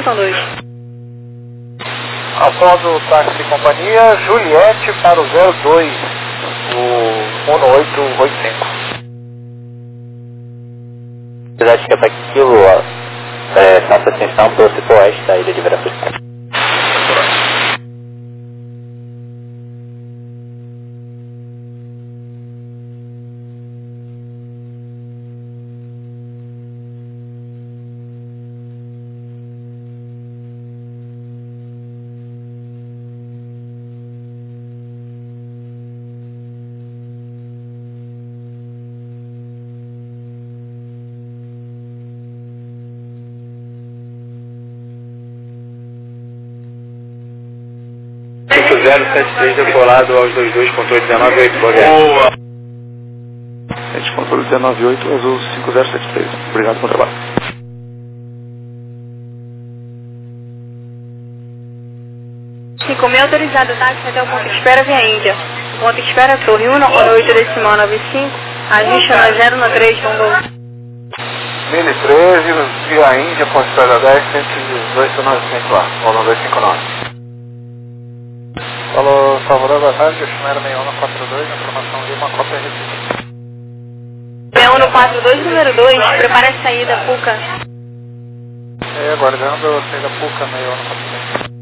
Washington 2. Após o táxi e companhia, Juliette para o 02, o 1885. Cidade que é para Kilo, faça atenção para o setor oeste da ilha de Veracruz. O 073 decolado aos 22.819, boa. Gente, controle 198, azul 5073. Obrigado pelo trabalho. Ficou autorizado o táxi até o ponto de espera via Índia. Ponto de espera Torre 1, 8 decimal 95, ajuste 9093, vamos. 1013, via Índia, ponto de espera 10, 118, 900 lá, volume 259. Falou, Salvador, boa tarde, Chimera 6142, informação de uma cópia recebida. 6142, número 2, prepare a saída, Puca. Aguardando a saída Puca 6142.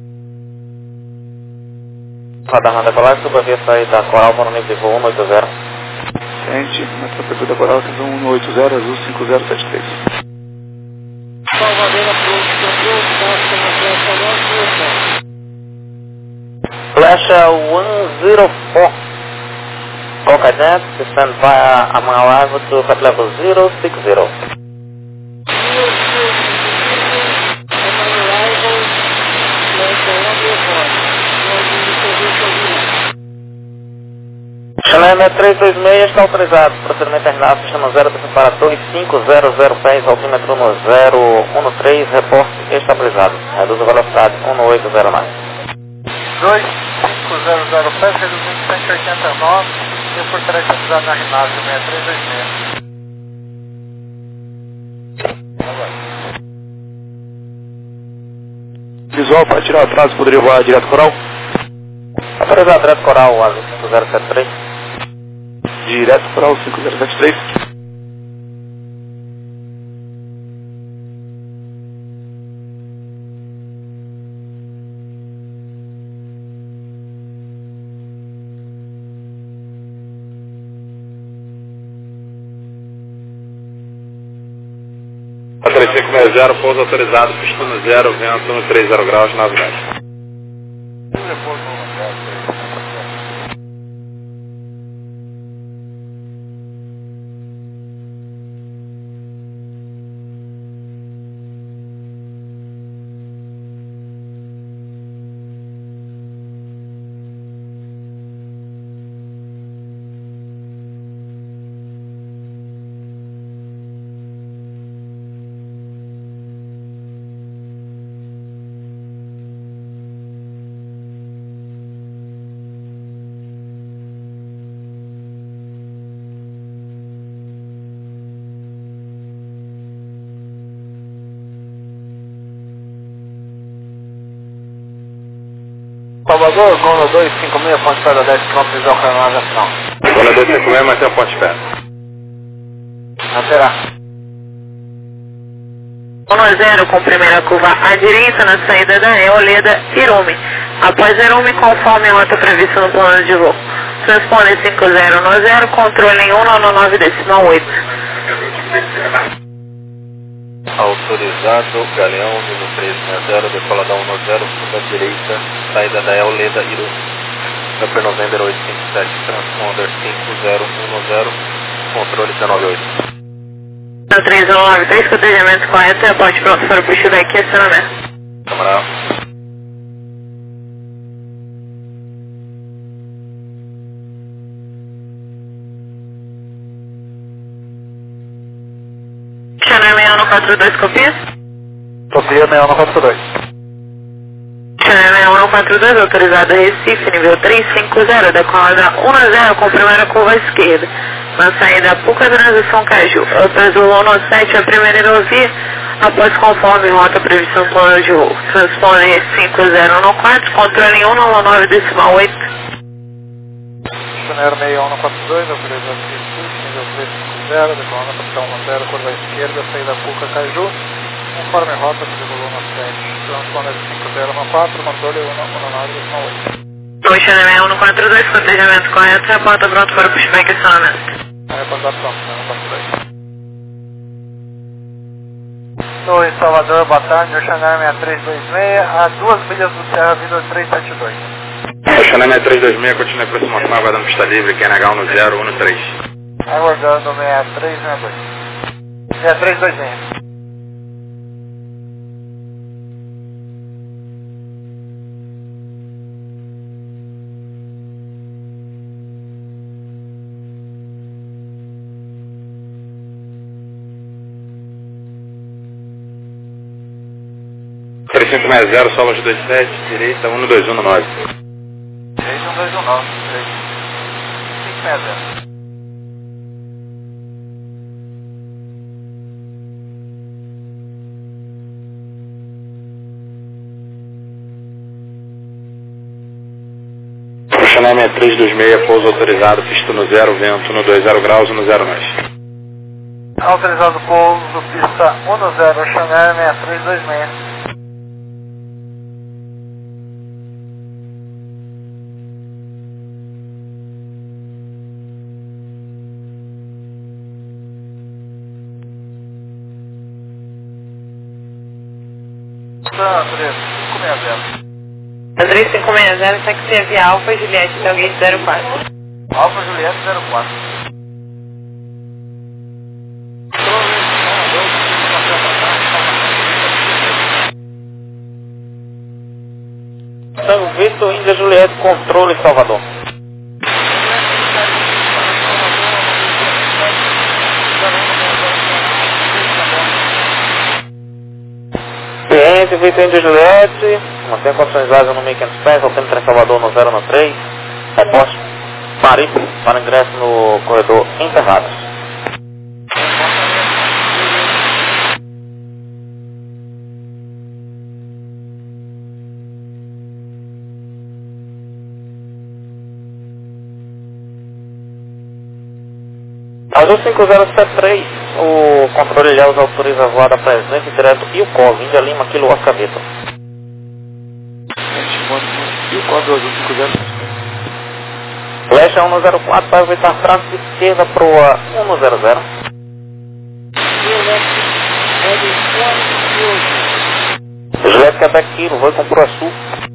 Radar na Coral, suba via saída Coral para o nível de voo 180. Gente, na temperatura da Coral, 180, azul 5073. Salvador, approach control, taxa na flecha norte, Flecha 104. Coca Jet, descend via Amman arrival to flight level 060. Chilena 326 está autorizado. Procedimento terminado, sistema 0 para Torre 500 pés, altímetro no 013, reporte estabilizado. Reduz a velocidade 1809. 2500 pés, reduzindo 189, e por trás atualizado na Rinaldi 6326. Visual para tirar o atraso, poderia voar direto Coral? Autorizado direto Coral, azul 5073. Direto Coral 5073. A 3560, pouso autorizado, pistão 0, vento no 30 graus, 9 graus. Salvador, Gona 256, ponte espera 10 km, visual para navegação. Gona 256, mas tem um ponto de espera. Alterar. 10 com primeira curva à direita na saída da Eoleda Irume. Após Irume, conforme a rota prevista no plano de voo. Transpone 5090, controle em 199 decimal 8. Autorizado, Galeão, número 360, decolada 110, curva direita, saída da Eoleda Irume. Upper November 857, transponder 5010, controle 198. 3093, cotejamento correto, reporte pronto para o pushback e acionamento. Camarada. Channel 6142, copia? Copia 6142. Channel 6142, autorizado Recife, nível 350, decolada 10 com primeira curva à esquerda. Na saída Puca, transição Caju. Outras 117, a primeira aerovia, Após conforme rota prevista no plano de voo. Transpone 5014, controle 199,8. Missionário 6142, autorizado nível 350, decolando para 10, curva esquerda, saída Cuca Caju, conforme rota do volume 7, transponder 5014, controle 199,8. Missionário 6142, cotejamento correto, reporta pronto para o pushback e acionamento. Reportar pronto, 6142. No em Salvador, boa tarde, Oceanar 6326, a 2 milhas do Serra, vida 372. Oceanar 6326, continue aproximando, aguardando pista livre, QNH 1013. Aguardando 6362. 6326. Solas 27, direita 12119. Direita 1219, 560. Oceanar 6326, pouso autorizado, pista no 0, vento no 20 graus e no 0 nós. Autorizado pouso, pista 10, Oceanar 6326. André 560. André 560, táxi via Alfa Juliette, Delgate 04. Alfa Juliette 04. Tango Victor, Índia Juliette, controle Salvador. Cliente, Victor, Índia Juliette, mantém condições vagas no Make and Space, altendo trem Salvador no 013, reposte Paris para ingresso no corredor Interradas. Azul 5073, o controle Ilhéus autoriza a voada presente direto e o COV, Índia Lima, Kilo Oscar Vitor. E o código azul 50? Flecha 104 para evitar tráfego de esquerda para o 100. Juliette Quebec Kilo, vou com Pro Sul.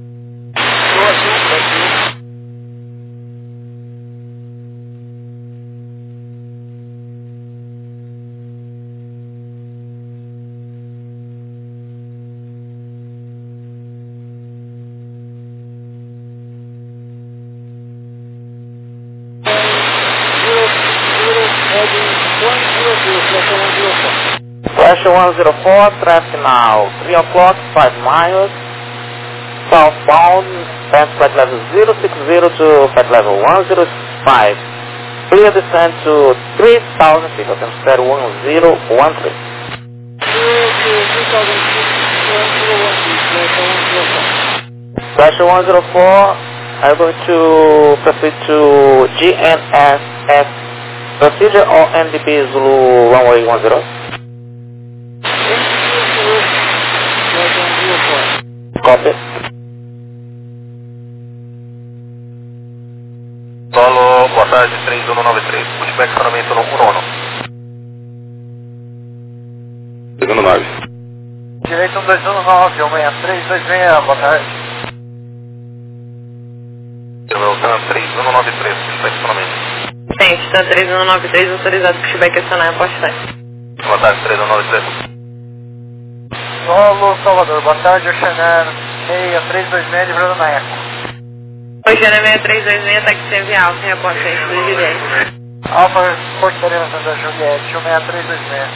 Flash 104, traffic now 3 o'clock, 5 miles, southbound, flight level 060 to flight level 105. Clear descent to 3,000 feet, atmosphere 1013. Flash 104, I'm going to proceed to GNSS procedure or NDP Zulu runway 10. Copy. Solo, boa tarde, 3193. Pushback acionamento no 1-1. 219. Direito 1219, 16326, boa tarde. Delta 3193, pushback acionamento. Sim, está 3193, autorizado pushback acionar em poste 100. Boa tarde, 3193. Solo, Salvador, boa tarde, Oceanar 6326, livrando na Eco. Oceanar 6326, táxi via Alfa, reporte 100, Juliette. Alfa, Portaria da Juliette, 16326.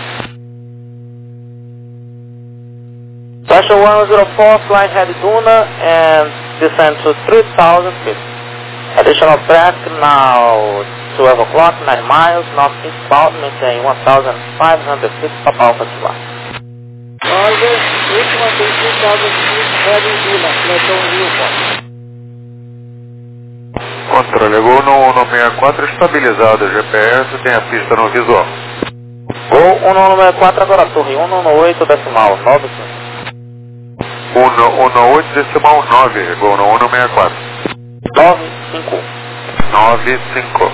Flash 104, flying head Duna and descend to 3,000 feet. Additional traffic now 12 o'clock, 9 miles, northeastbound, maintain 1,500 feet of Alpha July. última tem Casa Red Vila, Platão Rio Forte. Controle, Gol no 164 estabilizado, GPS tem a pista no visual. Gol 1164 agora, torre 118 decimal 95. 118 decimal 9, Gol no 164. 95. 95.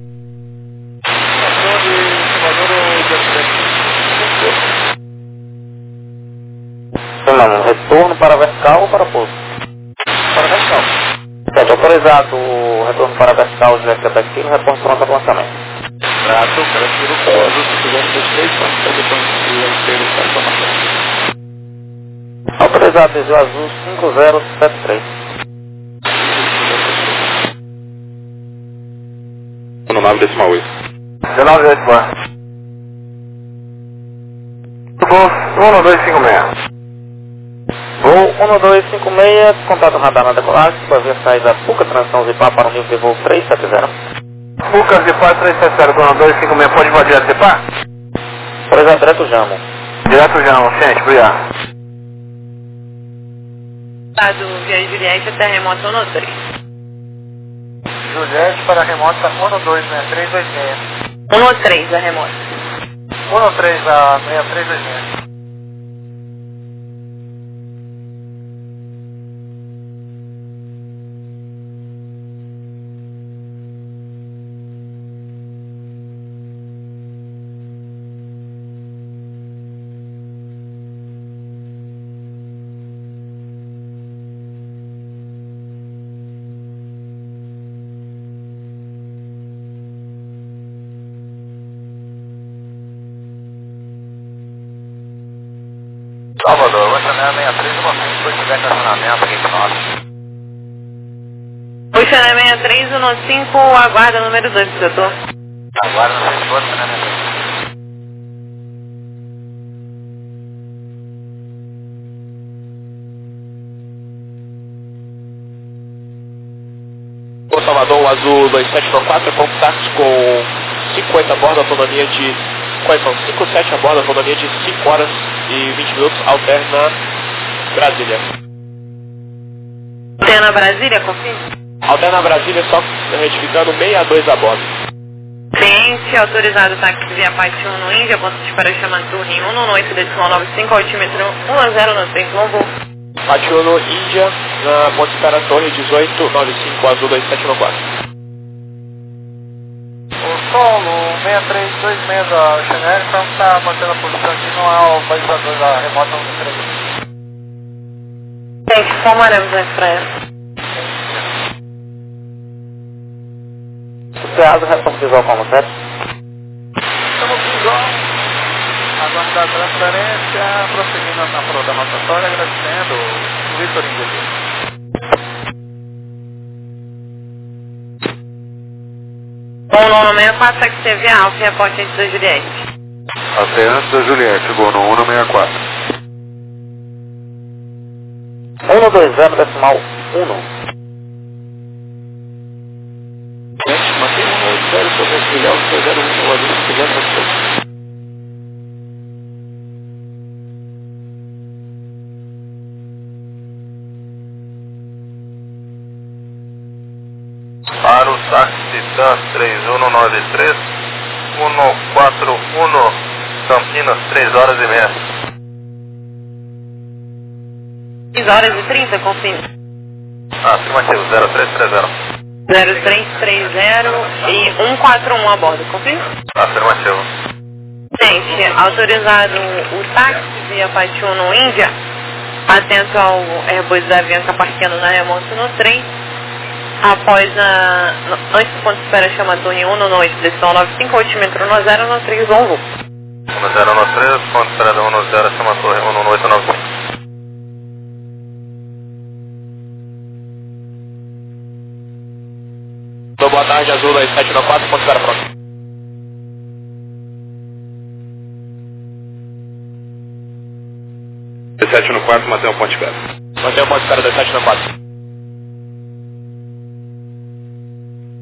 Não, retorno para vertical ou para pouso? Para vertical. Certo, autorizado o retorno para vertical de Quebec, retorno pronto para lançamento. Prato, prefiro pouso, se quiser 23, pode depois de informação. Autorizado desvio azul 5073. No 9 decimal 8. 19 8, Gol 1256. Voo 1256, contato radar na decolagem, via saída Puca, transição Zipar para o nível de voo 370. Puca, Zipar 370, Gol 1256, pode voar direto Zipar? Autorizado direto Jamo. Direto Jamo, ciente, obrigado. Do Via Juliette até remoto 13. Juliette para remota 126326. 13 a remota. 13 a 6326. Salvador, Oceaneia 63, uma frente, depois tiver estacionamento aqui em nós. Oceaneia 6315, aguarda número 2 do setor. Aguarda no setor, Oceaneia 63. Salvador, o azul 2794, contato com 50 a bordo, autonomia de... Quais são? 57 a bordo, autonomia de 5 horas e 20 minutos, alterna Brasília. Alterna Brasília, confirma? Alterna Brasília, só retificando 62 a bordo. Cliente, autorizado táxi via parte 1 no Índia, ponto de para chamar turno 118 decimal 95, altímetro 1093, bom voo. Parte 1 no Índia, na ponte de espera torre 1895, azul 2794. O solo 6326 da Chanel, então está mantendo a posição aqui, não é o balizador da remota 13. Gente, formaremos a expressa. O CEASO retorno visual como certo? Estamos visual, aguardar a transferência, prosseguindo na prova da rotatória, agradecendo o Vitor Inglês. Bom, no 64, táxi TV Alfa, reporte antes da Juliette. Até antes da Juliette, Gol no 164. 120 decimal 1. Mantém 180, sobre esse milhão, 201, o azul, se quiser, você. Para o táxi TAN 3193, 141, Campinas, 3 horas e meia. 6 horas e 30, confirma. Afirmativo, 0330. 0330 e 141 a bordo, confirma? Afirmativo. Gente, autorizado o táxi via parte 1 no Índia, atento ao Airbus da Avianca parqueando na remonta no trem, após antes do ponto de espera chama torre 1 no noite, decisão 95, altímetro 1093, bom voo. 1093, ponto de espera 10, chama torre 11895. Boa tarde, azul 2794, ponto de espera pronto. No 4, mantém o ponto de espera. Mantém o ponto de espera 2794.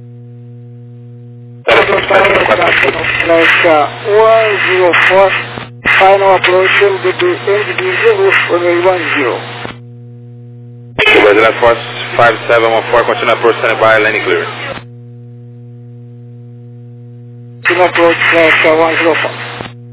Frequência 104. Final approach NDB Zulu, runway 10. Brazil Air Force 5714, continue approach, standby, landing clear. Continue approach, 105.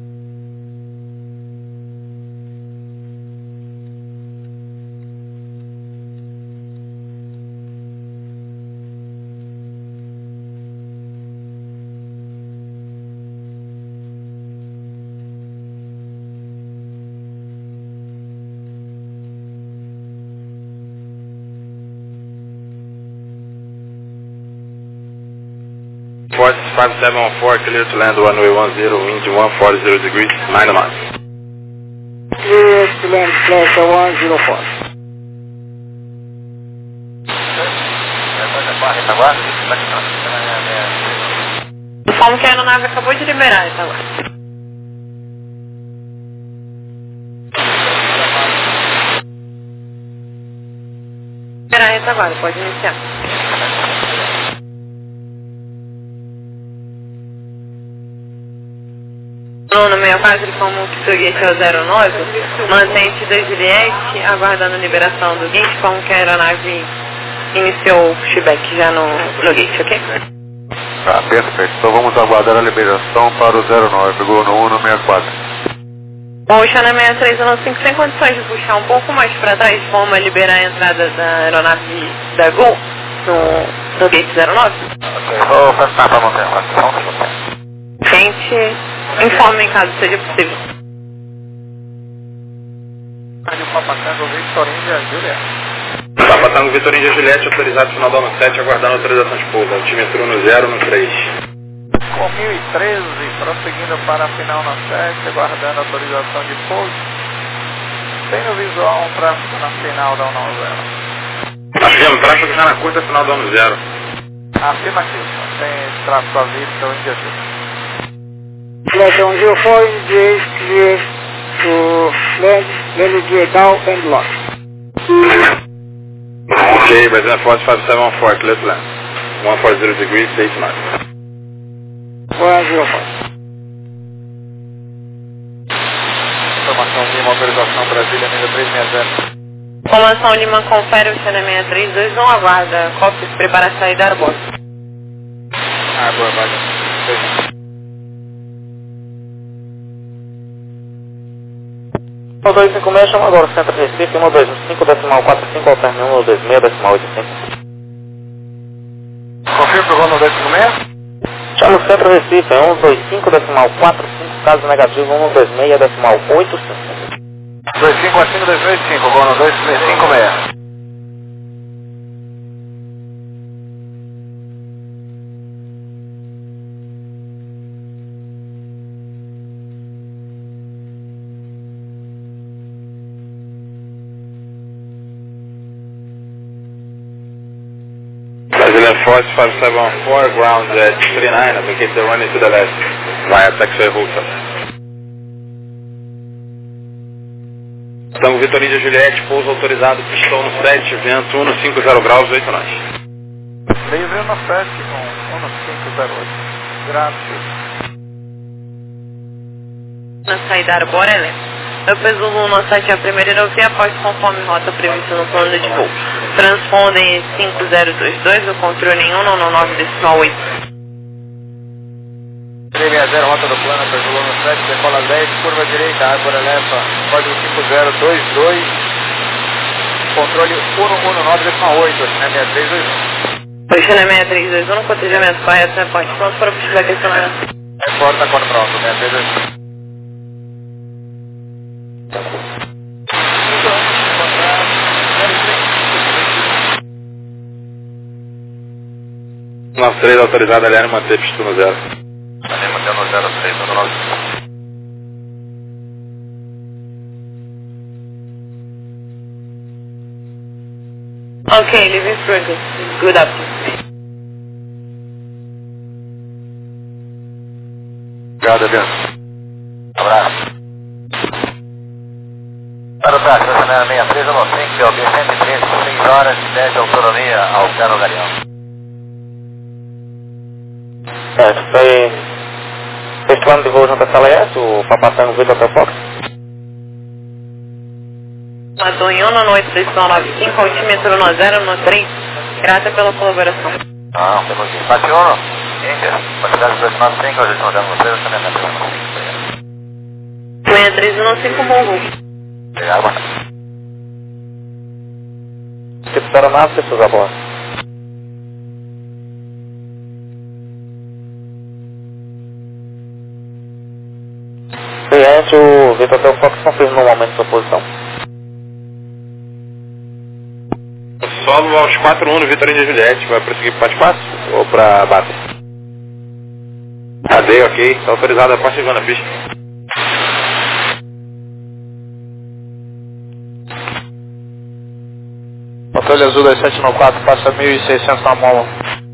Force 5714, clear to land runway 10, wind 140 degrees, 9 knots. Clear to land, flash 104. Informo que a aeronave acabou de liberar, então agora. Liberar a retaguarda, pode iniciar. No meu caso, ele como que seu gate é o 09, mantém-se 2 Juliette, aguardando a liberação do gate, como que a aeronave iniciou o pushback já no gate, ok? Tá, perfeito. Então vamos aguardar a liberação para o 09, pegou no 164. Puxa na 6315, tem condições de puxar um pouco mais para trás, como a liberar a entrada da aeronave da Gol no gate 09? Ok, vou passar para manter a ação. Gente, informe em caso seja possível. Rádio Papatango, Vitorinha, Juliette. Papatango, Vitorinha, Juliette, autorizado final do ano 7, aguardando autorização de pouso. Altimetria no 0, no 3. Com 1013, prosseguindo para a final na 7, aguardando autorização de pouso. Tem no visual um tráfego na final da 190. Nós fizemos tráfego já na curta final do ano 0. Afirmativo, tem tráfego à vista ou indivíduo. Flash 104, NDA clear to land, NDA down and lock. Ok, Brazil Air Force 5714, clear to land. 140 degrees, 8 knots. 105. Informação Lima, autorização Brasília, nível 360. Informação Lima, confere o China 6321, aguarda. Copy, prepara a saída da aeroporto. Água, vai. O 256, chama agora o centro de Recife, 125.45, alterno 126.85. Confirma para o Ronald 256? Chama o centro de Recife, 125.45, caso negativo, 126.85. 2545, Ronald 256. Brazil Air Force 5714, ground at 39, indicate the running to the left, via taxiway route. Tango Vitorinha Juliette, pouso autorizado, pistão no 7, vento 150 graus, 8 knots. Livre no 7 com 1508. Graças. Na saída da aeroporto, eu peso o 17 a primeira aerovia após conforme rota prevista no plano de voo. Transpondem 5022, o controle em 199.8. 360, rota do plano, peso no 7, decola 10, curva direita, água eleva, código 5022, controle 119.8, né, 6321. China 6321, no cotejamento correto, né, pode. Pronto para o pushback acionamento. Porta, quando pronto, 6321. Nosso 3 autorizado, aliás, manter pistão no 0. Também manter no 03, no 9. Ok, leaving Franklin. Good afternoon. Obrigado, Adriano. Abraço. Para o táxi, essa 63, alô 5, OB 130, 6 horas e 10 de autonomia, Alcano Galeão. Foi Plano de voo junto a sala S, o Papatango Vitor Hotel Fox. Matou em 19895, altímetro 9013. Graças pela colaboração. Ah, temos aqui. Bate-1, Índia. Quantidade 295, hoje estão dando vocês, também na 6315, bom voo. Obrigado. Tipo aeronave, pessoas a bordo. Cliente, o Vitor Hotel Fox confirma no momento sua posição. Solo aos 41 no Vitor Índia Juliette. Vai prosseguir para espaço ou para base? AD, ok. Está autorizado a parte na pista. Controle azul 2794, passa 1.600 na mão.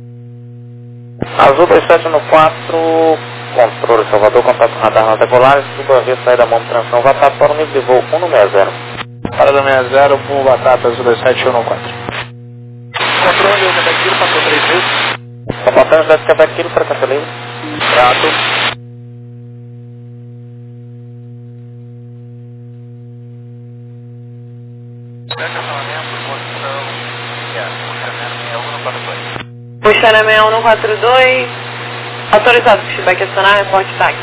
Azul 2794, controle Salvador, contato radar na decolagem, suba a via saída da mão de transição, batata para o nível de voo 160. Parada 60, voo batata azul 2714. Controle, o Quebec Kilo, passou 3 vezes. Papatango Jet Quebec Kilo, frequência livre. Prato. Puxando 6142. Autorizado, pushback acionar, reporte táxi.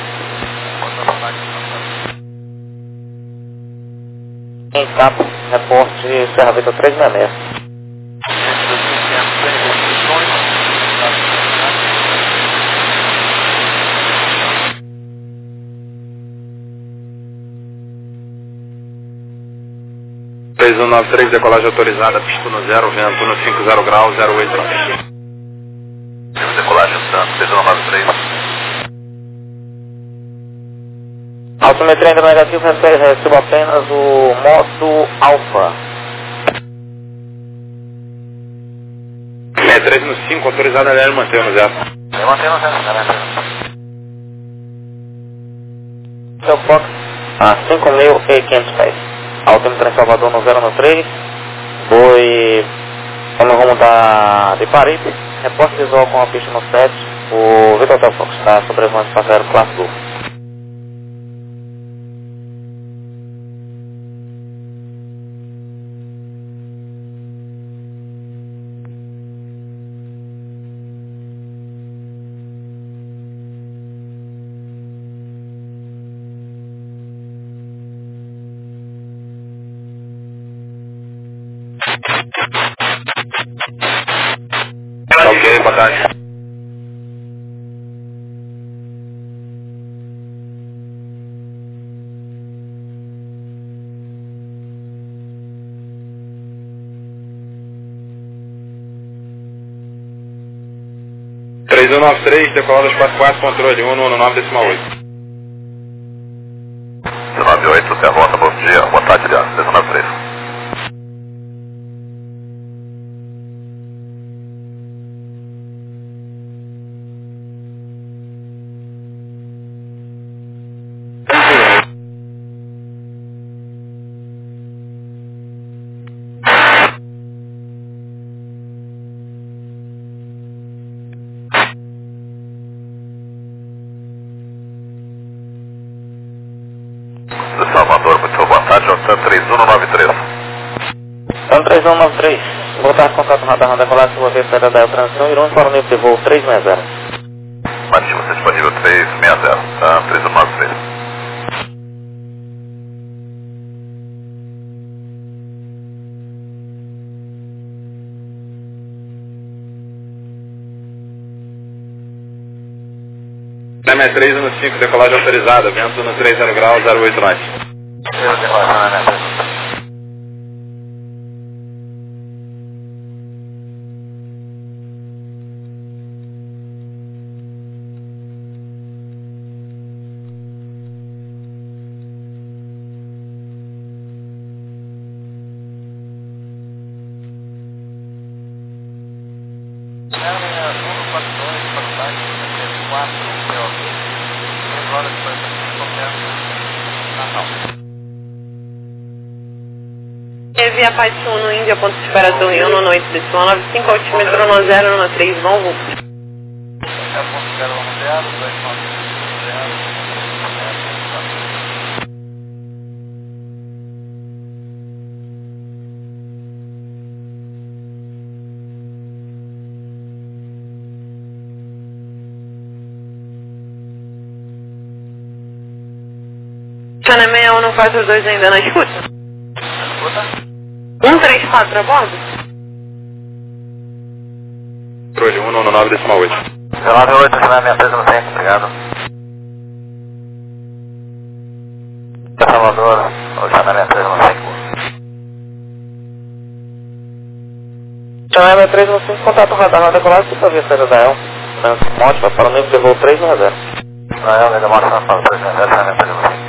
Em Capo, reporte Serra Vitor 366. (3193) decolagem autorizada, pista no 0, vento no 50 graus, 08. Decolagem Santos, 3193. Altimetria ainda negativo, recebo apenas o modo alfa. 63 no 5, autorizado a LL manter no 0. Mantém no 0, né? Seu Fox a 5.500 pés. Altímetro em Salvador no 013. Foi no rumo de Paripe. Reporte visual com a pista no 7. O Vitor Hotel Fox está sobrevivendo de passageiro classe Gol. Ok, boa tarde. (3193) decolado aos 44, controle 119,8. 198, você volta, bom dia, boa tarde, aliás, 193. Salvador, muito boa tarde, Jonathan 3193. Então 3193, voltar contato radar na decolagem, sua vez saída da transição, irão para o nível de voo 360. Mati, você disponível 360, 3193. (63 no 5, decolagem autorizada, vento no 30 graus, 08 knots. Via Paz 1 no Índia, ponto de espera do Rio, no noite de 95, altímetro no 0, no 3, bom voo. Cana 6142 ainda na escuta? 134 a bordo? Controle 119,8. 98, China 63 no centro, obrigado. Salvador, China 63 no centro. China 63 no centro, contato radar na decolagem, por favor, saída da EL. Monte, vai para o nível de voo 390. Na EL, demora São Paulo 390, China 63 no centro.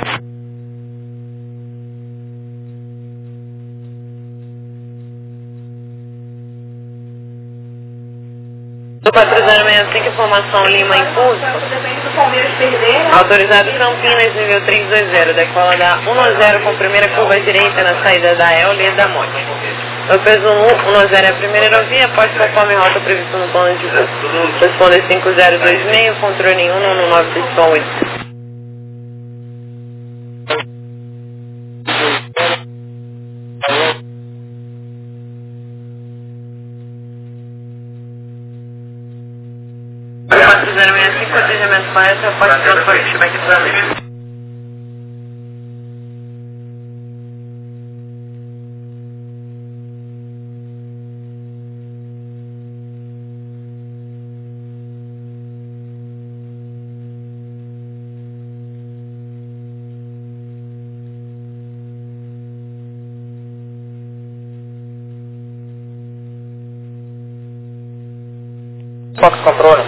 Do 4065, informação Lima Impulso. Autorizado Campinas, nível 320, decola da 10 com primeira curva direita na saída da EL, linha da Monte. No peso 10 é a primeira aerovia, pode conforme rota prevista no plano de voo. Responde 5026, controle 119,8. Cotejamento para essa parte pronto para o feedback do planeta. Fox controle.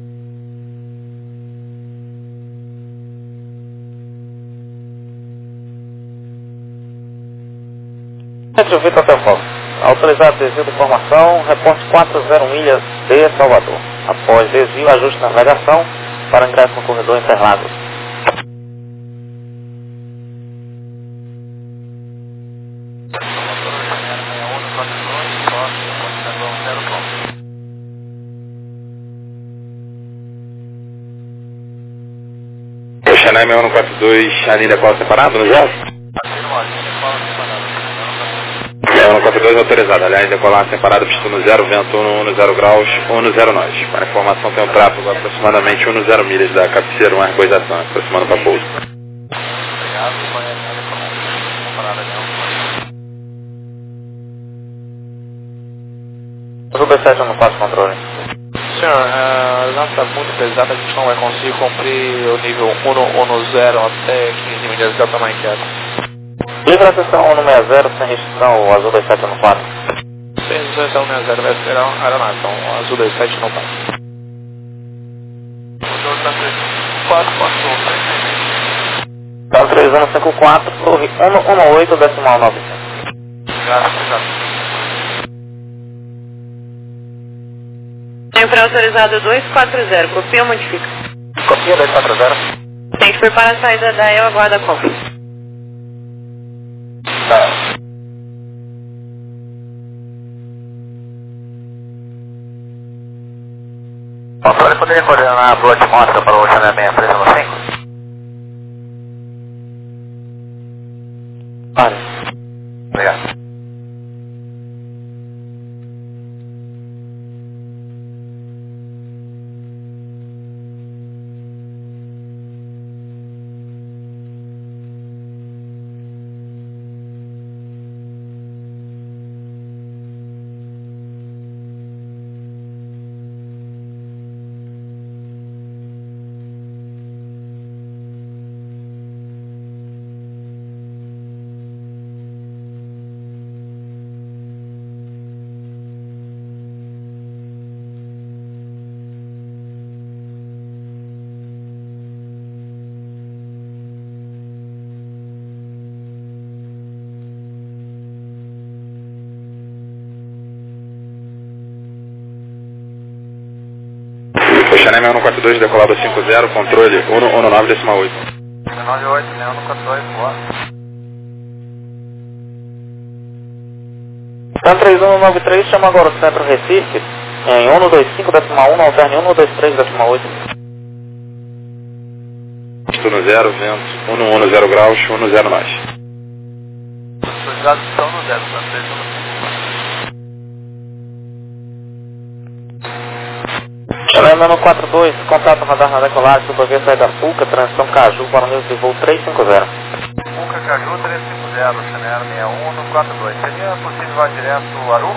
Centro Vitor Hotel Fox. Autorizado desvio de formação, reporte 40 milhas de Salvador. Após desvio, ajuste na navegação para ingresso no corredor Interlagos. China 6142, a linha qual separada no gesto? 6142 autorizada, aliás, decolar separada, pistão 0, vento 110 graus, 10 nós. Para informação, tem um tráfego aproximadamente 10 milhas da cabeceira, uma arboização, aproximando para pouso. Juba 7 no passo controle. Senhor, a nave está muito pesada, a gente não vai conseguir cumprir o nível 110 até 15 milhas de alta inquieta. Livre a sessão 160, sem restrição, o azul 2714. Sem restrição 160 vai ser a aeronave, então o azul 27 não passa. Então 3154, torre 118, decimal 900. Obrigado. Sempre autorizado 240, copia ou modifica? Copia 240. Tem que preparar a saída da EL, aguarda a cópia. Controle, poderia coordenar a boa atmosfera para o China 63 no 5? Vale. Obrigado. China 6142, decolado 50, controle 119,8. 98, 6142, boa. Então 3193, chama agora o centro Recife, em 125,1, alterne 123,8. Pistão 0, vento 110 graus, 10 nós. Os dados estão no 0, tá? Chama 42, contato radar na decolagem, supervia saída Fuca, transição Caju para o nível de voo 350. Channel 6142. Seria possível voar direto Aru?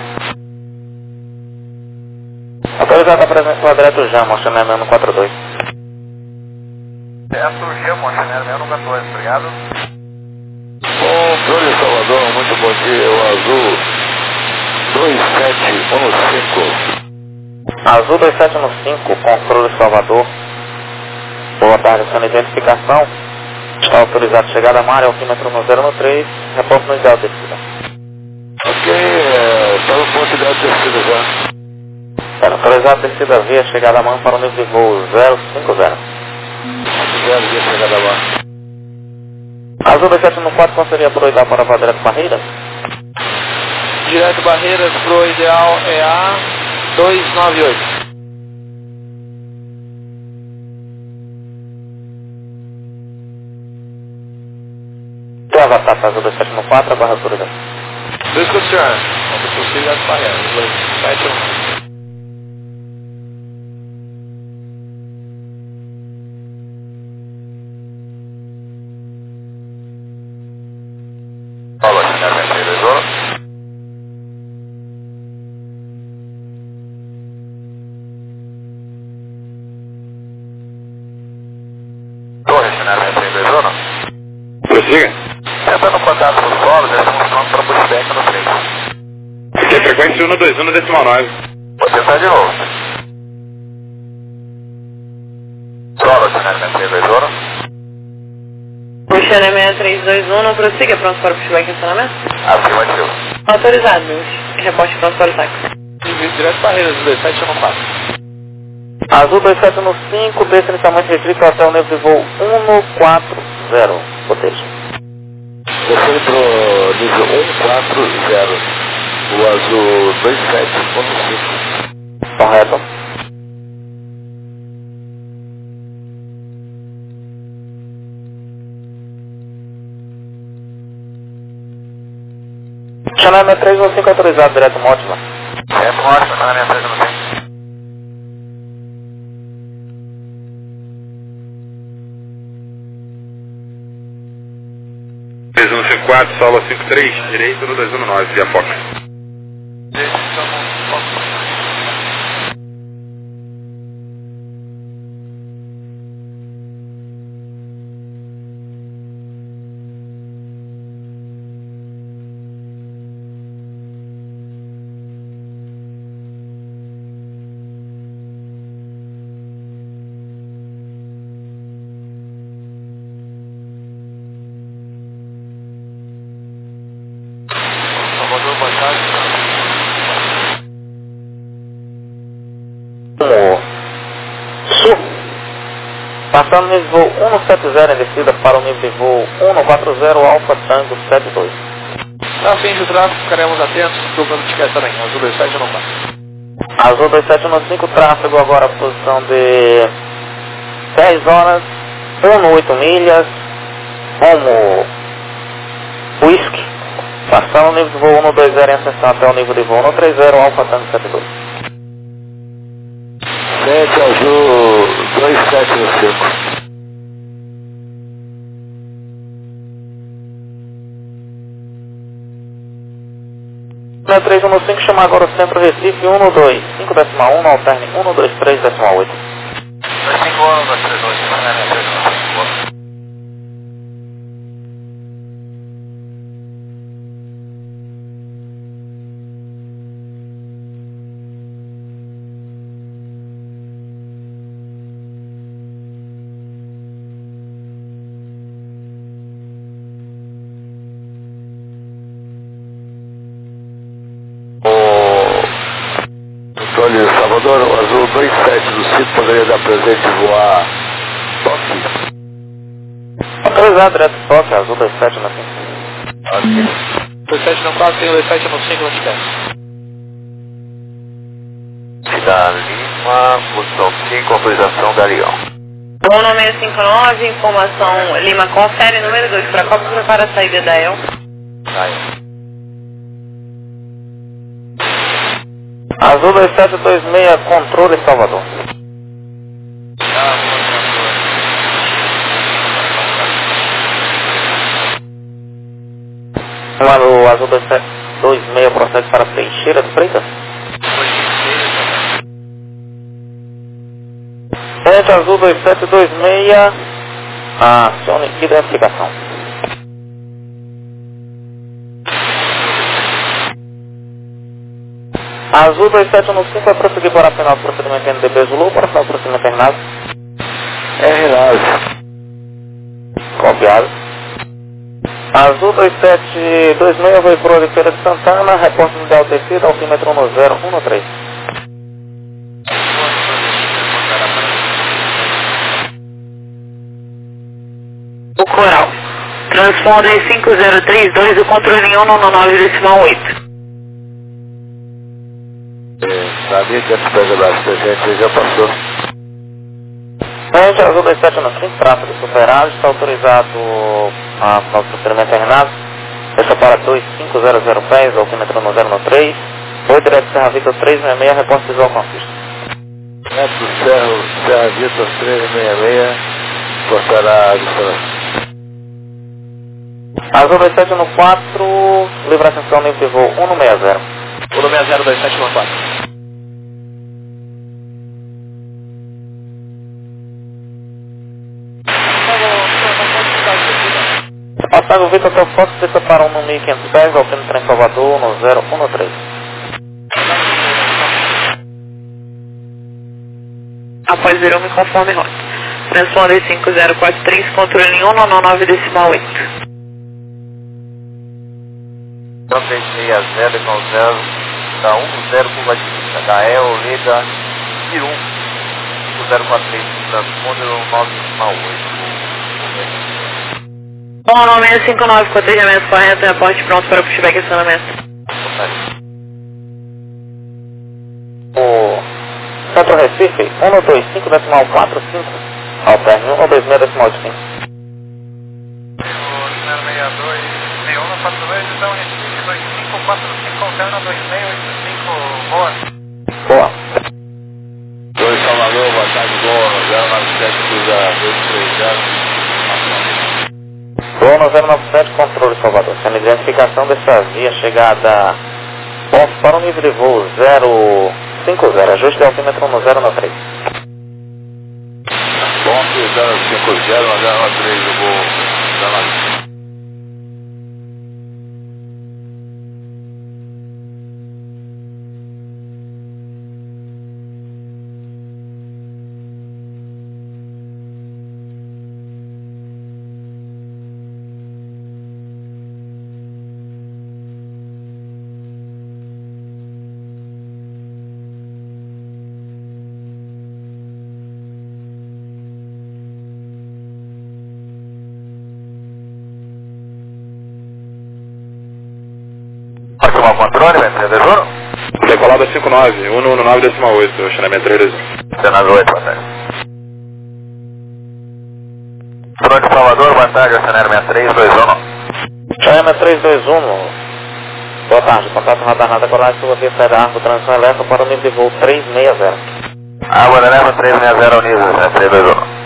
Autorizado a presença direto já, Channel 6142. Direto Gemo, Channel 6114, obrigado. Controle Salvador, muito bom dia, o Azul 2715. Azul 2715, controle Salvador. Boa tarde, sendo identificação. Está autorizado chegada a mar, altímetro no 013, reporte no ideal descida. Ok, está no ponto ideal descida já. Está autorizado descida via chegada a mar para o nível de voo 050. Via chegada a mar. Azul 2714, qual seria por ideal para voar direto Barreiras? Direto Barreiras pro ideal é a 298. Avatar para Azul 2714, aguarda a autoridade. Dois com o senhor. Vamos prosseguir direto Barreiras. 271. Fala, Channel 62 horas. Torre, Channel 62 horas. Prossiga. Tentando contato com o solo, já estamos prontos para pushback no 3. Aqui é frequência 121 decimal 9. Vou tentar de novo. Solo, Channel 62 horas. O Channel 6321, não prossiga, pronto para o pushback e estacionamento? Afirmativo. Autorizado, reporte pronto para o táxi. Direto Barreiras, 2714. Azul 2715, desce inicialmente restrito até o nível de voo 140. Proteja. Descendo pro nível 140, o Azul 2715. Correto. Channel 6315 autorizado, direto Mótima. Direto ótimo, Channel 6315. quatro, solo 53, direito no 219, via Fox. Sul. Passando no nível de voo 170 em descida para o nível de voo 140 Alfa Tango 72. Na fim do tráfego, ficaremos atentos para o ticket também. Azul 2714. Azul 2715, tráfego agora, posição de 10 horas, 18 milhas, rumo Whisky. Passando no nível de voo 120 em ascensão até o nível de voo 130 Alfa Tango 72. 7 Azul 2715. Na 315, chama agora o centro Recife 112, 5,1 no alterne 123,8. 251, 232, Channel 315. Controle Salvador, o Azul 27 do sítio poderia dar presente e voar toque? Autorizado, direto toque, Azul 27 na 5. 2714 tem o 2715 no ticket. Da Lima, posição 5, autorização da Leão. Voo 9659, informação Lima, confere número 2 para Copa, prepara a saída da EL. Azul 2726, controle Salvador. O azul 2726 procede para Teixeira de Freitas. Gente, azul 2726, acione identificação. Azul 2715 vai prosseguir para a final do procedimento NDB Zulu, para a final do procedimento terminado. Renato. Copiado. Azul 2726 veículo de Feira de Santana, repórter de altecida, altímetro 1013. O Coral. Transponder 5032, o controle 199,8. Sabia que essa pega da gente já passou. Gente, azul 2715, trata de superado, está autorizado ao procedimento terminado. Essa para 25000 pés, altímetro 1013. Foi direto Serra Vitor 366, repórter visual com a pista. Neto Serra Vitor 366, portará a distância. Azul 2714, livre ascensão nível de voo 160. 160 2714. Passado o Vitor até o Fox, pista para 1500 pés, altímetro em Salvador 1013. Após Verume, conforme rota. Transponder 5043, controle 199,8. 360 igual 0, da 10 curva direita, da EO Leda Irum, 5043, transponder 9,8. 19659, cotejamento correto, reporte pronto para pushback e acionamento. O Centro Recife, 125,45, ao término 126,5. 062, Leona 42, então Recife 2545, alterna 2685, boa. Boa. 2 Salvador, boa tarde, boa, 097 cruza 230. Boa no 097, controle Salvador. Sendo identificação dessa via chegada off para o nível de voo 050, ajuste de altímetro no 093. Bom, 050, 093, eu vou... Pode tomar o controle, Mestre Dejuno? Decolada 59, 119,8, chaneamento 321. Senado 8, boa tarde. Pronto, Salvador, boa tarde, Oceanário 6321. Chaneamento 321, boa tarde, contato radar nada colado, sua via sai da Arco, transição elétrica para o nível de voo 360. Água da Leva 360 Unidos, Mestre 321.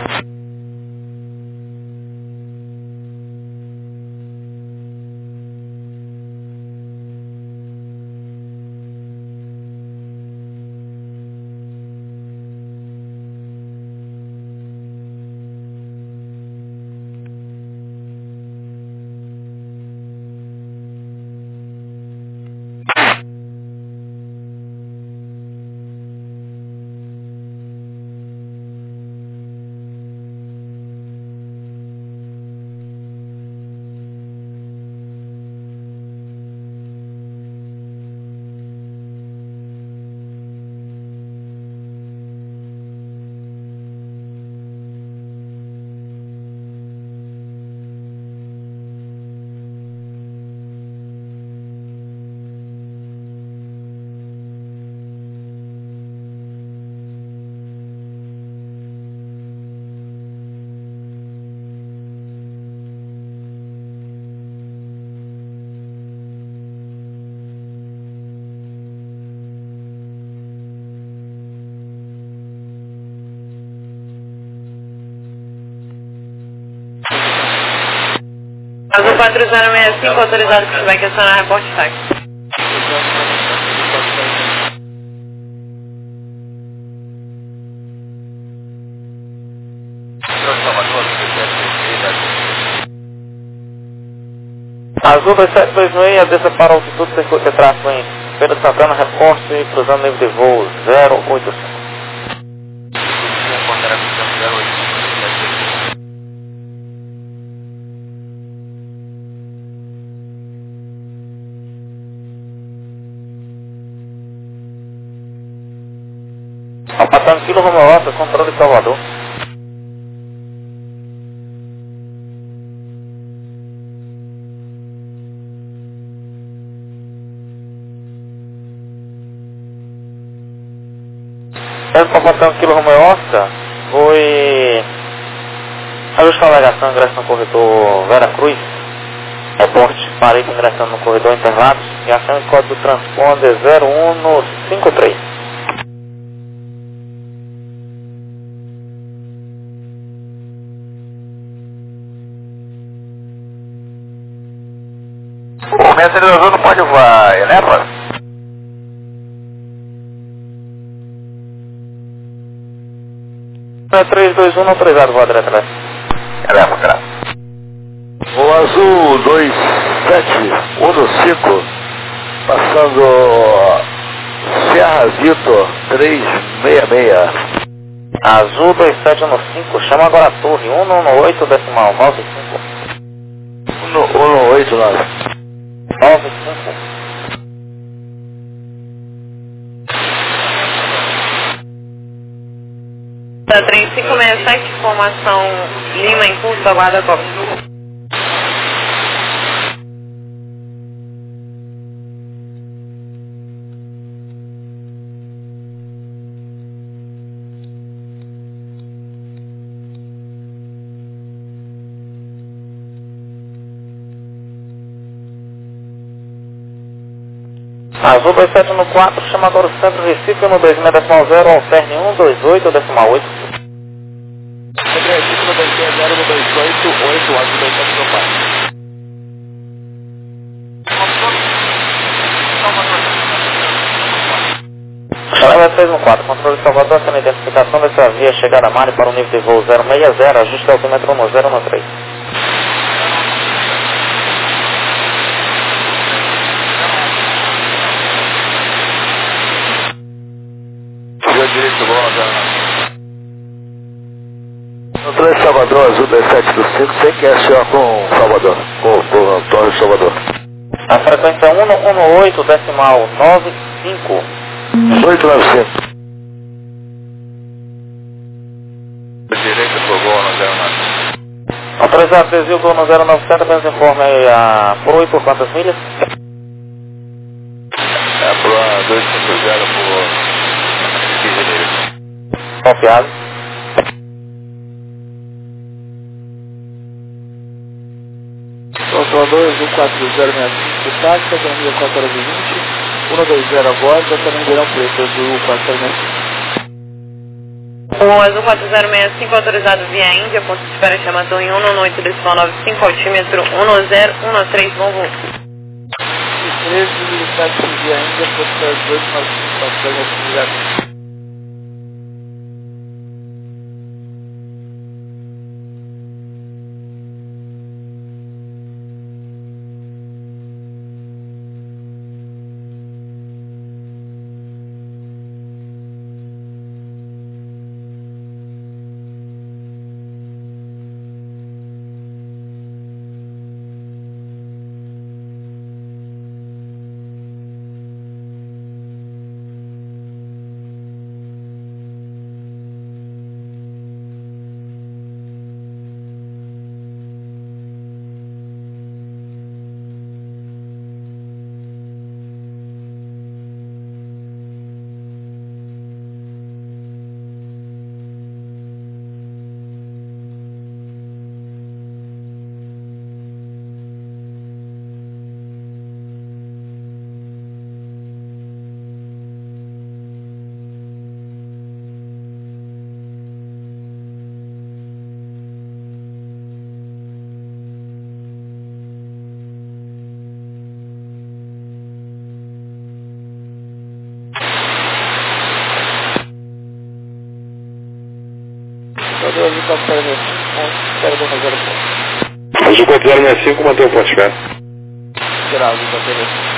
14065, autorizado que estiver questionando reporte táxi. Azul 2726, desça para altitude, circuito de tráfego em Feira de Santana, reporte, cruzando nível de voo 085. Passando Kilo Romeo Alfa, controle de Salvador. Passando Kilo Romeo Alfa, foi ajuste a navegação, ingresso no corredor Vera Cruz. Reporte, parei ingressando no corredor Interlagos e ação em código transponder 0153. O mestre azul não pode voar, eleva? É 321, não autorizado, voar direto atrás. Eleva, cara. O azul 2715, passando Serra Vitor 366. Azul 2715, chama agora a torre 118 decimal 95. 189. 95. Da 3567, formação Lima em curso, aguarda Copa. Azul 2714, chama agora o centro Recife no 26.0, alterne 128 decimal 8. Centro Recife no 26.0 no 288, azul 2714. Chama 314, controle de Salvador, sendo identificação dessa via chegada a Mari para o nível de voo 060, ajuste altímetro 1013. Direito, controle de Salvador, azul 2725, você quer senhor com Salvador, com Torre de Salvador. A frequência é 118 decimal 95. 895. Direita pro gol no 09. Autorizado desvio gol no 0970, apenas informe aí a Pro e por quantas milhas? É pro 250 por 15 milhas. Confiado. Salvador, azul 4065, táxi, autonomia 4 horas e 20, 120 agora, também Verão Preto, azul 4065. O azul 4065, autorizado via Índia, ponto de espera chama torre 118 decimal 95, altímetro 1013, voo. 13, táxi via Índia, ponto de espera 295, autorizado. Azul 4065, quero 2 ponto. Azul 4065, mantém o ponto de espera. Geral, Azul 4065.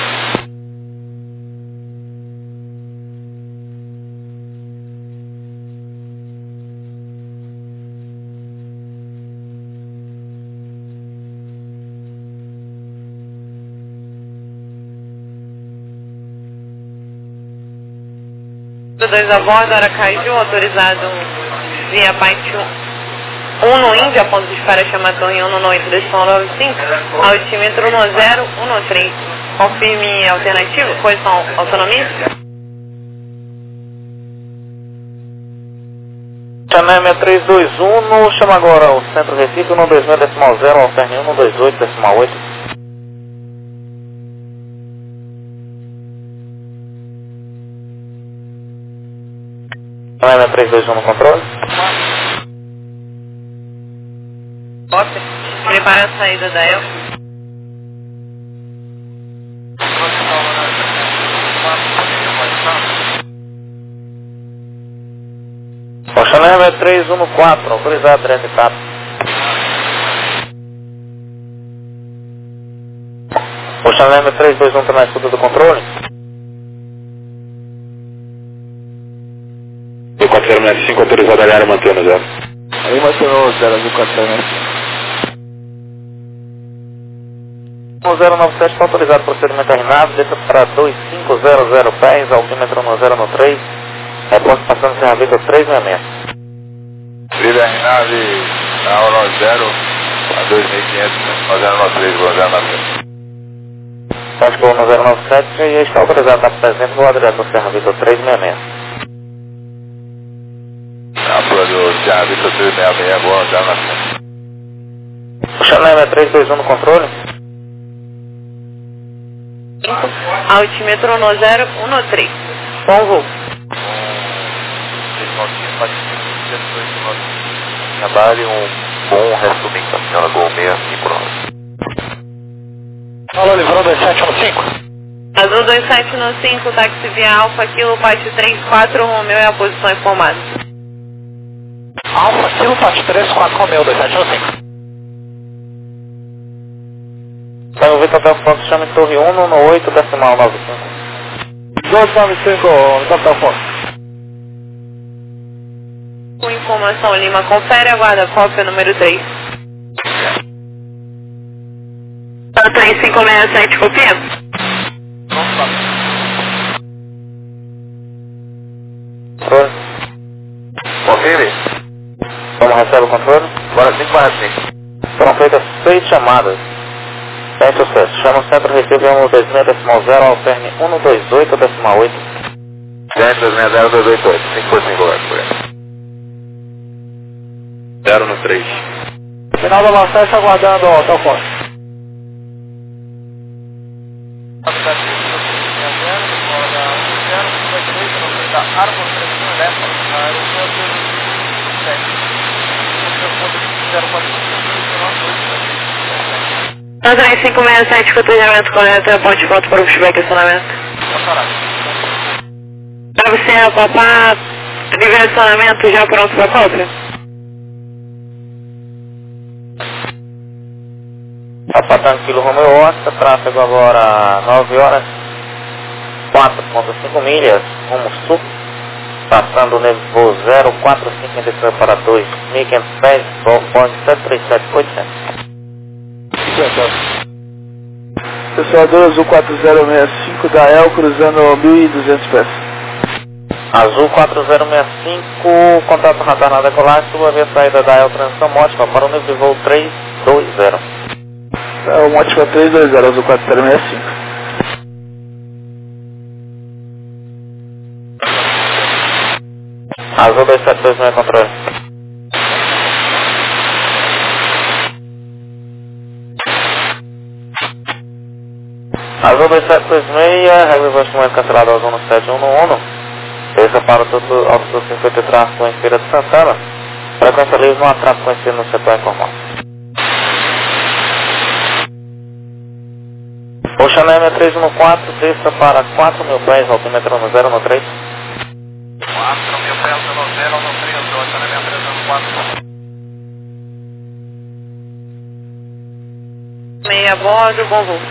Dois a bordo, Aracaju, autorizado via Python 1 no Índia, ponto de espera chama torre 1 no 8.95, altímetro 1013. Confirme alternativo, posição autonomia. Chanel 6321, chama agora o centro Recife, 126.0, alterne 128.8. Chanel 321 no controle. Top. Prepara a saída da El. O Chanel é 314, autorizado direto etapa. O Chanel é 321 está na escuta do controle. O 4065, autorizado a área, mantém no 0. Aí mantém o 0, Azul 4065. 097 está autorizado procedimento arrinado, desça para 2500 pés, altímetro no 013, reposto passando sem aviso 366. Trilha Renave, na hora 0, a 2500, no 093, vou 097. Tático no 097 e está autorizado a estar presente com o diretor Serra Vitor 366. Na pula do Serra Vitor 366, vou 097. O Chanel é 321 no controle. Altímetro no 013. Bom voo. Trabalhe bom resuminho da senhora Gol 65 horas. Alô, livrou 2715. Azul 2715, táxi via Alfa, Kilo, Pátio 34, Romeu é a posição informada. Alfa, Kilo, Pátio 34, Romeu 2715. Saiu Vitor até o ponto, chame torre 1 no 8.95. 295, Vitor Fonte. Com informação Lima, confere, aguarda cópia número 3. 3567, copia. Controle. Confirme. Como recebe o controle? Agora 5/5. Foram feitas 6 chamadas. Sem sucesso. Chama o centro Recife 126.0, alterne 128.8. Centro 260-288, 5x5 agora, por aí. 0 no 3. Final da Lacerda aguardando o telefone. Na 3567, fotografamento correto, ponte de foto para o feedback e acionamento. Para você, papá, direcionamento já pronto para cópia? Papa Tranquilo Romeu Oscar, tráfego agora 9 horas, 4.5 milhas, rumo sul, passando o voo 045 em descida para 2.500 pés, Boeing 737-800. Pessoal Azul 4065 da El cruzando 1.200 pés. Azul 4065, contato radar na decolagem, sua vez saída da El Transição Mótica para o nível de voo 320. O Mótica 320, Azul 4065. Azul 2726, controle. Azul 2726, regra de investimento cancelado Azul no 7111. Terça para todo altitude 50 tráfego em Feira de Santana. Frequência livre no atraso conhecido no setor informal. O Chanel é 314, terça para 4.000 pés, altímetro no 0 no 3. 4.000 pés no 0 no 3, o Chanel é 314. meia a bordo, bom voo.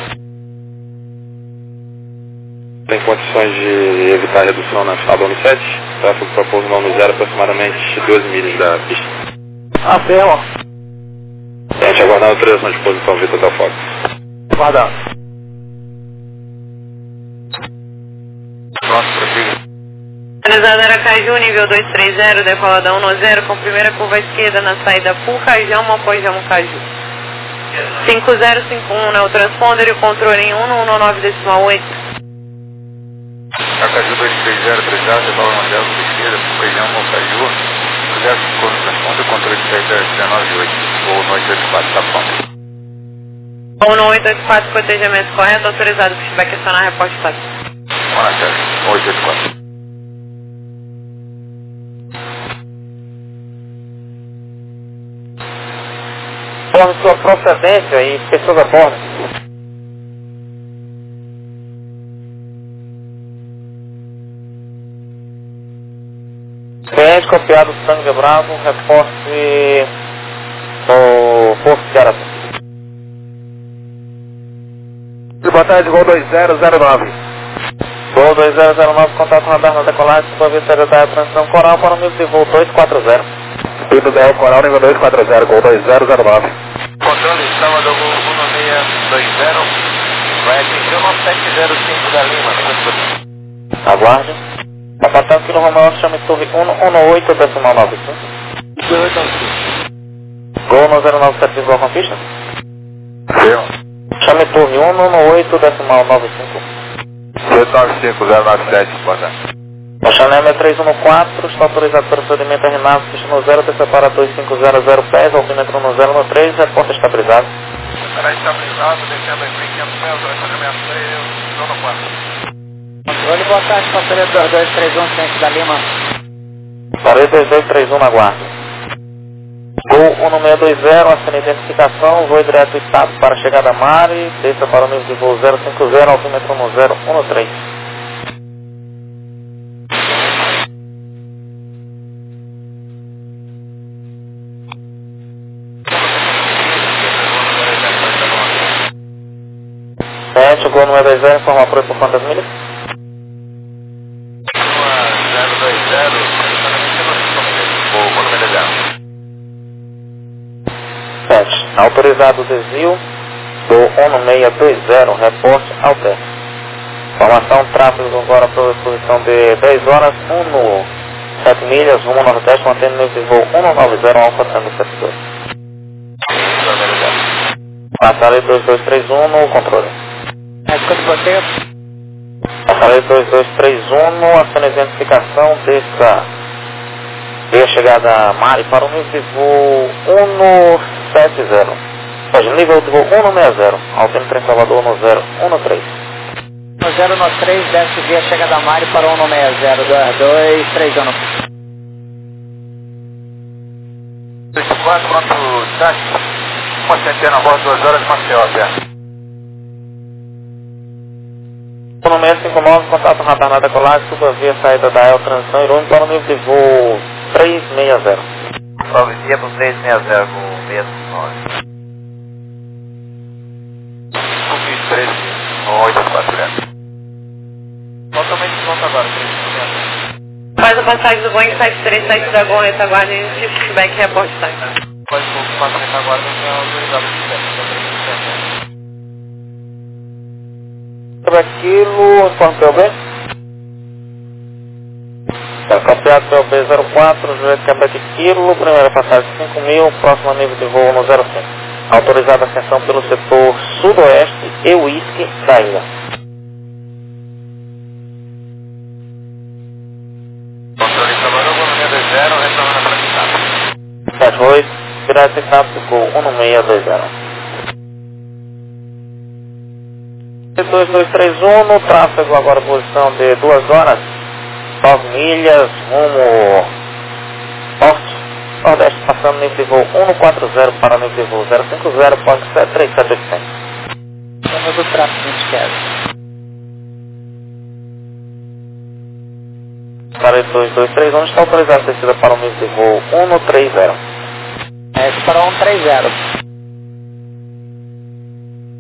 Tem condições de evitar redução na Aluno 7, tráfego para pouso no 0, aproximadamente 12 milhas da pista. Afirma. Gente, aguardando autorização de posição Vitor Hotel Fox. Guardando. Pronto, prossiga. Autorizado Aracaju, nível 230, decolada 10, com primeira curva esquerda na saída Full Cajama após Jamo Caju. 5051 é o transponder e o controle em 119,8. Aracaju 230, 30, decola 10, curva esquerda, Fucajão, Mocaju. 05 no transponder, controle de saída 198, voo no 884, tá pronto. Voo no 884, cotejamento correto, autorizado, se vai questionar, reporte táxi. Vamos lá, 884. Informe sua procedência e pessoas a bordo. Cliente copiado Sangue Bravo, reporte no Porto de Aratu. Boa tarde, Gol 2009. Gol 2009, contato radar na decolagem, supervia saída da transição coral para o nível de voo 240. Pido da Coral, nível 240, Gol 2009. Controle, Salvador, voo 1620, vai atingir o 9705 da Lima, Aguarde. Capatão Kilo Romão, chame torre 118,95. Gol no 097, visual com pista. Chame torre 118,95. 895, 097, boa tarde. O Chanel é 3114, está autorizado para o procedimento RNAV, pista no 0, te separa 2500 pés, altímetro no 013, reporta estabilizado. Será estabilizado, descendo em 1.500 metros, estacionamento 3, zona 4. Controle, boa tarde, passageiro 2231, ciente da Lima. Parede 2231 na guarda. Gol 1620, acena identificação, voo direto estado para chegada a Mari, desça para o nível de voo 050, altímetro no 013. Ciente, Gol 920, informa por quantas milhas? 7. Autorizado o desvio do 1620, reporte ao pé. Informação, tráfego agora para posição de 10 horas, 7 milhas, rumo nordeste, mantendo nível de voo 190, Alfa Tango 72. Passarei 2231 no controle. Escuta você. Passarei 2231, acena identificação, desça a chegada a Mari para o nível de voo 170. Ou seja, nível de voo 160, altímetro em Salvador no 013. No 013, desce via chegada a Mari para o 160, 231. 34, pronto, táxi. Uma centena a bordo, 2 horas, Maceió, aberto. 1659, contato radar na decolagem, suba via saída da El Transição Irune para o nível de voo 360. Provincia para 360, voo 69. 13, 840. Totalmente pronto agora, 3%. Faz a passagem do Boeing 737 da Gol, aguarde e feedback e reporte táxi. Pode passar agora, não tem autorizado o feedback. Aquilo, informe POB. Copiado POB 04, Juliette Quebec Kilo, primeira passagem 5.000, próximo nível de voo no 05. Autorizada a ascensão pelo setor sudoeste e Whisky da ilha. Controle Salvador, voo 620, retornando para Quintana. 78, direto e tráfego Gol 1620. 2231, no tráfego agora posição de 2 horas, 9 milhas, rumo norte, nordeste, passando nível de voo 140 para nível de voo 050, pode ser 37800. Vamos do tráfego, não esquece. Para 2231, está autorizado a descida para o nível de voo 130. Esse para 130.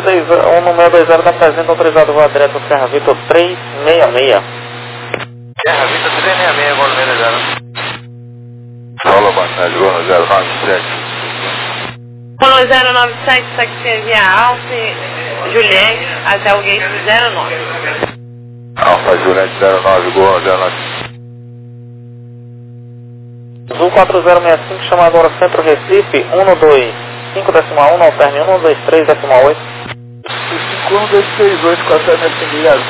1620 da presente autorizado voo direto Serra Vitor 366. Serra Vitor 366, voo 90. Fala, boa tarde, voo 097. Polo 097, taxi via Alfa Juliette até o gate 09. Alfa Juliette 09, Gol 09. Azul 4065, chama agora Centro Recife, 125.1, alterne 123.8. 51238, 4 metros e meio.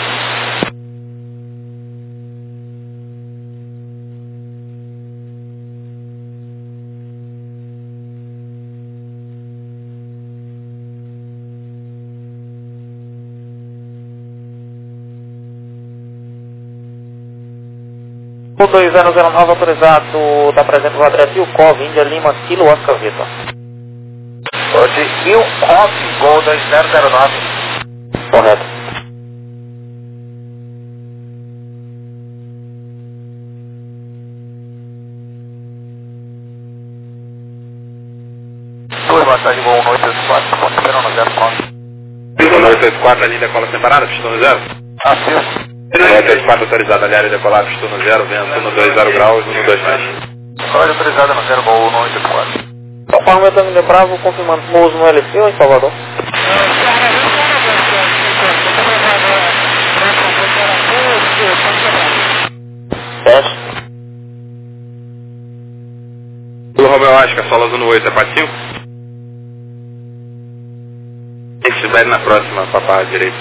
O 2009 autorizado da presente voo direto Ilkov, Índia Lima, Kilo Oscar Vitor. Hoje, Ilkov, Gol 2009. Correto. Boa tarde, Gol 1884, ponteiro no 04. 1884, a linha decola separada, pistão 0. Acesso. 1884 autorizada, área decolar, pistão 0, vento 120 graus, 12 mais. Olha, autorizada no 0, Gol 1884. Conforme eu também de Bravo, confirmando pouso no LC ou em Salvador? Teste. Pelo Romeu Oscar, solo azul no 8, é 45? Esse vai na próxima, papá, direito.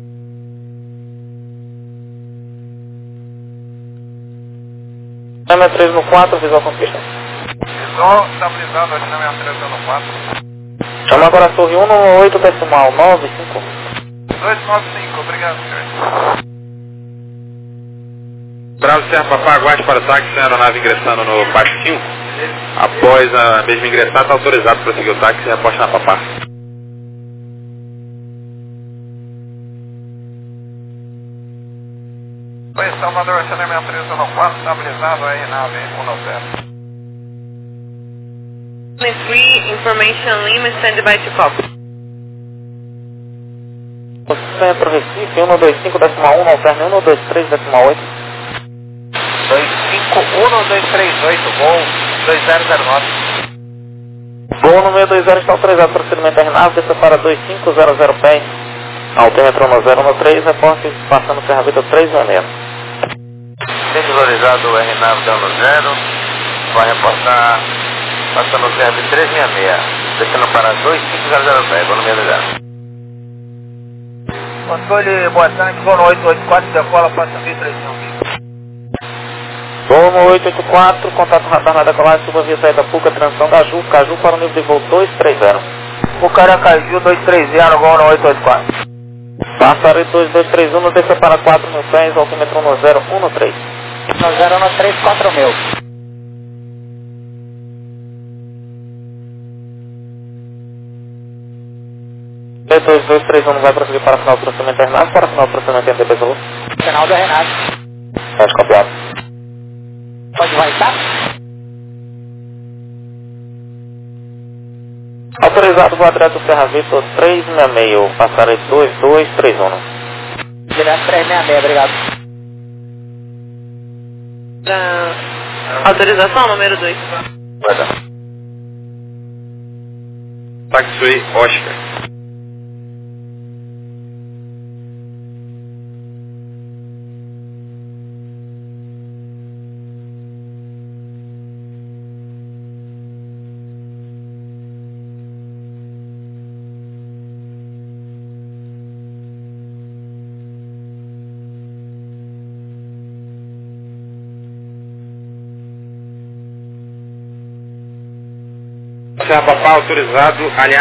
M3 no 4, visual conquista. Visual estabilizado aqui na minha 3 no 4. Chama agora a torre 1 no 8 decimal, 95. 295, obrigado, senhor. Bravo Serra Papá, aguarde para o táxi, sem a aeronave ingressando no Parque 5. Após a mesma ingressar, está autorizado para seguir o táxi e aposta na Papá. Oi, Salvador, essa é a minha 3 no 4, estabilizado aí, nave 190. Free information limit, stand by to copy. Centro Recife, 125.1, alterne 123.8. 2512338, Gol 2009. Gol no 620 está autorizado procedimento terminado, desça para 2500 pés. Alternatron no 013, reporte passando Serra Vitor 366. Desvalorizado o RNAV dando 0. Vai reportar passando o Serra Vitor 366. Descendo para 2500 pés, Gol no 620. Controle, boa tarde, Gol no 884, decola, passa 1361. Gol no 884, contato radar na decolagem, suba via saída Puca, transição Caju para o nível de voo 230. Pucará Caju 230, Gol no 884. Passarei 2231, desça para 4.000 pés, altímetro no 013. No 013, 4.000. B2231 vai prosseguir para final do procedimento terminado, para final do procedimento NTP Zulu. Final do Renato. Pode copiar. Pode voltar? Autorizado voo direto Serra Vitor 366, passarei 2231. Direto 366, obrigado. Autorização número 2. Vai dar. Taxi Oscar. Serra Papá autorizado, aliás.